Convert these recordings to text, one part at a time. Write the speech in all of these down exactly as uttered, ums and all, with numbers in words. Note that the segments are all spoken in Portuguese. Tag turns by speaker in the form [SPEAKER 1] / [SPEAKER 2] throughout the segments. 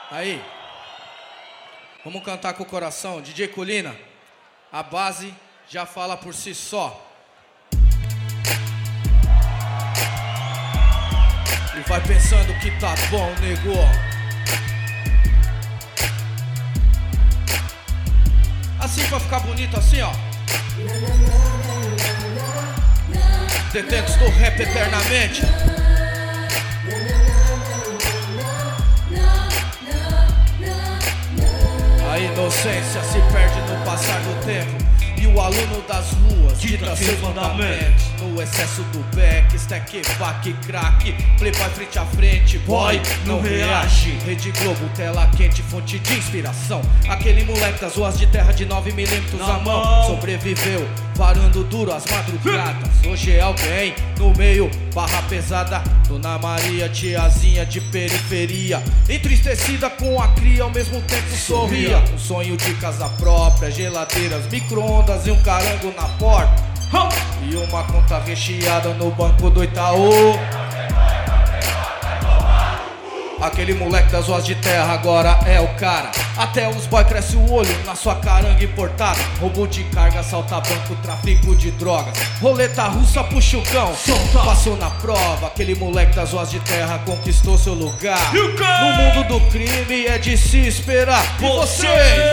[SPEAKER 1] Aí, vamos cantar com o coração. D J Colina, a base já fala por si só. E vai pensando que tá bom, nego. Assim pra ficar bonito assim, ó. Detentos do rap eternamente. A inocência se perde no passar do tempo. E o aluno das ruas dita seus mandamentos. No excesso do back, stack, back, crack. Playboy frente a frente, boy, não reage. Rede Globo, tela quente, fonte de inspiração. Aquele moleque das ruas de terra de nove milímetros a mão sobreviveu, varando duro as madrugadas. Hoje é alguém no meio, barra pesada. Dona Maria, tiazinha de periferia, entristecida com a cria, ao mesmo tempo sorria. Um sonho de casa própria, geladeiras, micro-ondas e um carango na porta. E uma conta recheada no banco do Itaú. Aquele moleque das ruas de terra agora é o cara. Até os boy cresce o olho na sua caranga importada. Roubo de carga, assalta banco, tráfico de drogas. Roleta russa puxa o cão, passou na prova. Aquele moleque das ruas de terra conquistou seu lugar. No mundo do crime é de se esperar. E você?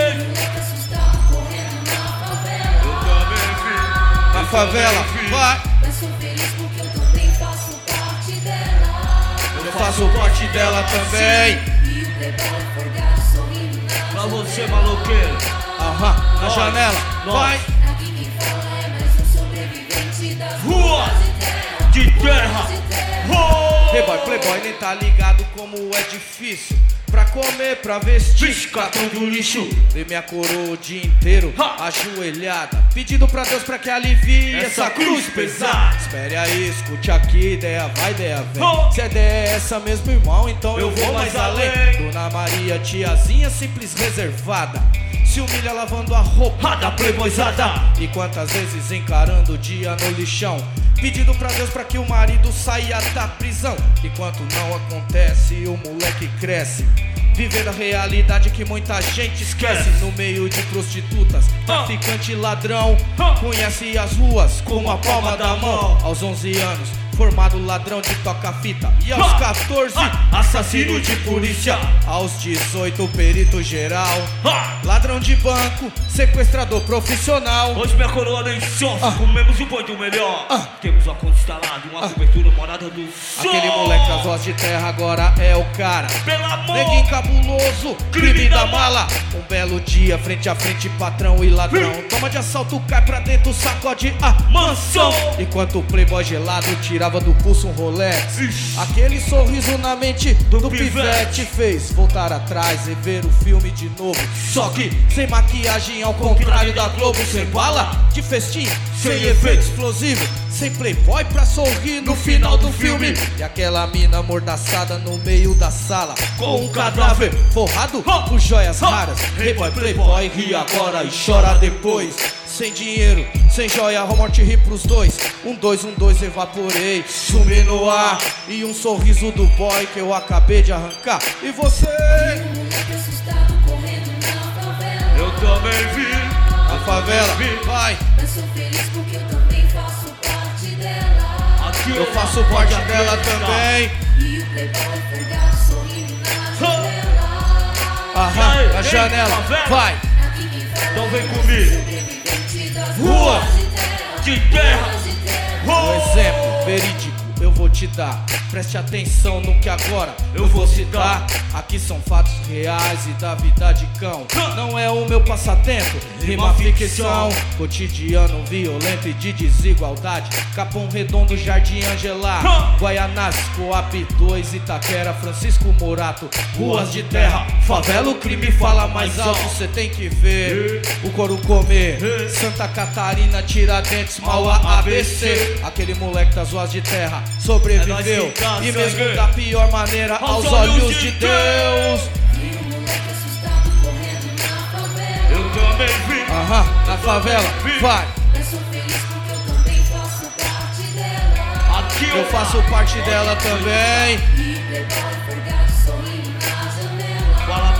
[SPEAKER 1] Na favela, vai.
[SPEAKER 2] Mas sou feliz porque eu também faço parte dela.
[SPEAKER 1] Eu faço parte dela também.
[SPEAKER 2] E o playboy forgado sorrindo na
[SPEAKER 3] Pra você, maloqueiro.
[SPEAKER 1] Aham, na janela, vai.
[SPEAKER 2] Aqui quem fala é mais um sobrevivente das
[SPEAKER 3] Rua
[SPEAKER 2] ruas de terra.
[SPEAKER 3] de terra.
[SPEAKER 2] De terra.
[SPEAKER 1] Playboy, playboy nem tá ligado como é difícil. Pra comer, pra vestir,
[SPEAKER 3] Vixe, catão do lixo.
[SPEAKER 1] dei minha coroa o dia inteiro,
[SPEAKER 3] Ha!
[SPEAKER 1] ajoelhada, pedindo pra Deus pra que alivie essa,
[SPEAKER 3] Essa
[SPEAKER 1] cruz
[SPEAKER 3] cruz
[SPEAKER 1] pesada.
[SPEAKER 3] pesada.
[SPEAKER 1] Espere aí, escute aqui, ideia vai, ideia vem.
[SPEAKER 3] Ha!
[SPEAKER 1] Se a ideia é essa mesmo, irmão, então eu,
[SPEAKER 3] Eu
[SPEAKER 1] vou
[SPEAKER 3] vou
[SPEAKER 1] mais
[SPEAKER 3] mais
[SPEAKER 1] além.
[SPEAKER 3] além.
[SPEAKER 1] Dona Maria, tiazinha simples reservada, se humilha lavando a roupa
[SPEAKER 3] Ha, da playboyzada.
[SPEAKER 1] e quantas vezes encarando o dia no lixão, pedindo pra Deus pra que o marido saia da prisão. Enquanto não acontece, o moleque cresce, vivendo a realidade que muita gente esquece. No meio de prostitutas, traficante e ladrão, conhece as ruas como a palma da mão. Aos onze anos, formado ladrão de toca-fita. E aos catorze, assassino de polícia. Aos dezoito, perito geral, ladrão de banco, sequestrador profissional.
[SPEAKER 3] Hoje minha coroa nem sofre,
[SPEAKER 1] Ah.
[SPEAKER 3] comemos o boi do melhor.
[SPEAKER 1] Ah.
[SPEAKER 3] Temos uma conta instalada, uma cobertura morada do sol.
[SPEAKER 1] Aquele moleque das ruas de terra agora é o cara.
[SPEAKER 3] Pelo amor.
[SPEAKER 1] Neguinho cabuloso, crime da mala. Um belo dia, frente a frente, patrão e ladrão. Toma de assalto, cai pra dentro, sacode a mansão. Enquanto o playboy gelado tirava do pulso um Rolex,
[SPEAKER 3] Ixi.
[SPEAKER 1] aquele sorriso na mente do,
[SPEAKER 3] Do
[SPEAKER 1] pivete
[SPEAKER 3] pivete
[SPEAKER 1] fez voltar atrás e ver o filme de novo. Só que sem maquiagem, ao contrário da Globo. Sem bala de festim, sem
[SPEAKER 3] Sem
[SPEAKER 1] efeito explosivo, sem playboy pra sorrir no final do filme. E aquela mina amordaçada no meio da sala, com um cadáver forrado por joias raras. Playboy, playboy, ri agora e chora depois. Sem dinheiro, sem joia, a morte ri pros dois. Um, dois, um, dois, evaporei, sumi no ar. E um sorriso do boy que eu acabei de arrancar. E você?
[SPEAKER 2] Um moleque assustado correndo na favela.
[SPEAKER 3] Eu também vi.
[SPEAKER 1] Na favela, vai.
[SPEAKER 2] Mas sou feliz porque eu também faço parte dela.
[SPEAKER 3] Aqui
[SPEAKER 1] Eu faço parte dela também.
[SPEAKER 2] E o playboy forgado sorrindo na janela.
[SPEAKER 1] Aham,
[SPEAKER 3] Ei,
[SPEAKER 1] na
[SPEAKER 3] ei,
[SPEAKER 1] janela,
[SPEAKER 3] favela.
[SPEAKER 1] vai.
[SPEAKER 2] Aqui quem fala
[SPEAKER 3] Então vem
[SPEAKER 2] é
[SPEAKER 3] comigo.
[SPEAKER 2] sobrevivente das
[SPEAKER 1] Rua
[SPEAKER 2] ruas de terra.
[SPEAKER 3] de terra.
[SPEAKER 2] Ruas de terra.
[SPEAKER 1] Um exemplo verídico eu vou te dar. Preste atenção no que agora eu vou citar. Aqui são fatos reais e da vida de cão. Não é o meu passatempo, rima ficção. Cotidiano violento e de desigualdade. Capão Redondo, Jardim Angelar, Guaianazes, Coab dois, Itaquera, Francisco Morato. Ruas de terra, favela, o crime fala mais alto. Cê tem que ver o couro comer. Santa Catarina, Tiradentes, Mauá, A B C. Aquele moleque das ruas de terra sobreviveu, e mesmo da pior maneira aos olhos de Deus.
[SPEAKER 2] Vi um moleque assustado correndo na favela.
[SPEAKER 3] Eu também vi.
[SPEAKER 1] Aham, na favela, vai.
[SPEAKER 2] Mas sou feliz porque eu também faço parte dela.
[SPEAKER 3] Aqui
[SPEAKER 1] Eu faço parte dela também.
[SPEAKER 2] E o playboy forgado sorrindo na janela.
[SPEAKER 3] Fala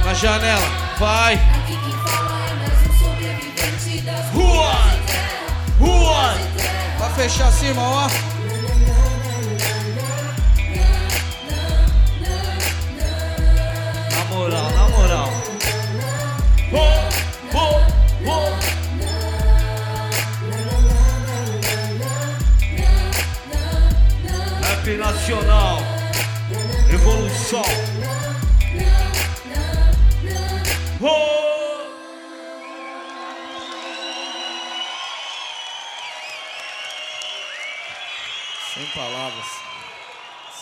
[SPEAKER 1] Na janela, vai.
[SPEAKER 2] Aqui quem fala é mais um sobrevivente das
[SPEAKER 3] Rua, rua.
[SPEAKER 1] Vai fechar acima, ó.
[SPEAKER 3] Na moral, na moral. Oh, oh, oh. Rap nacional, evolução. Oh.
[SPEAKER 1] Sem palavras.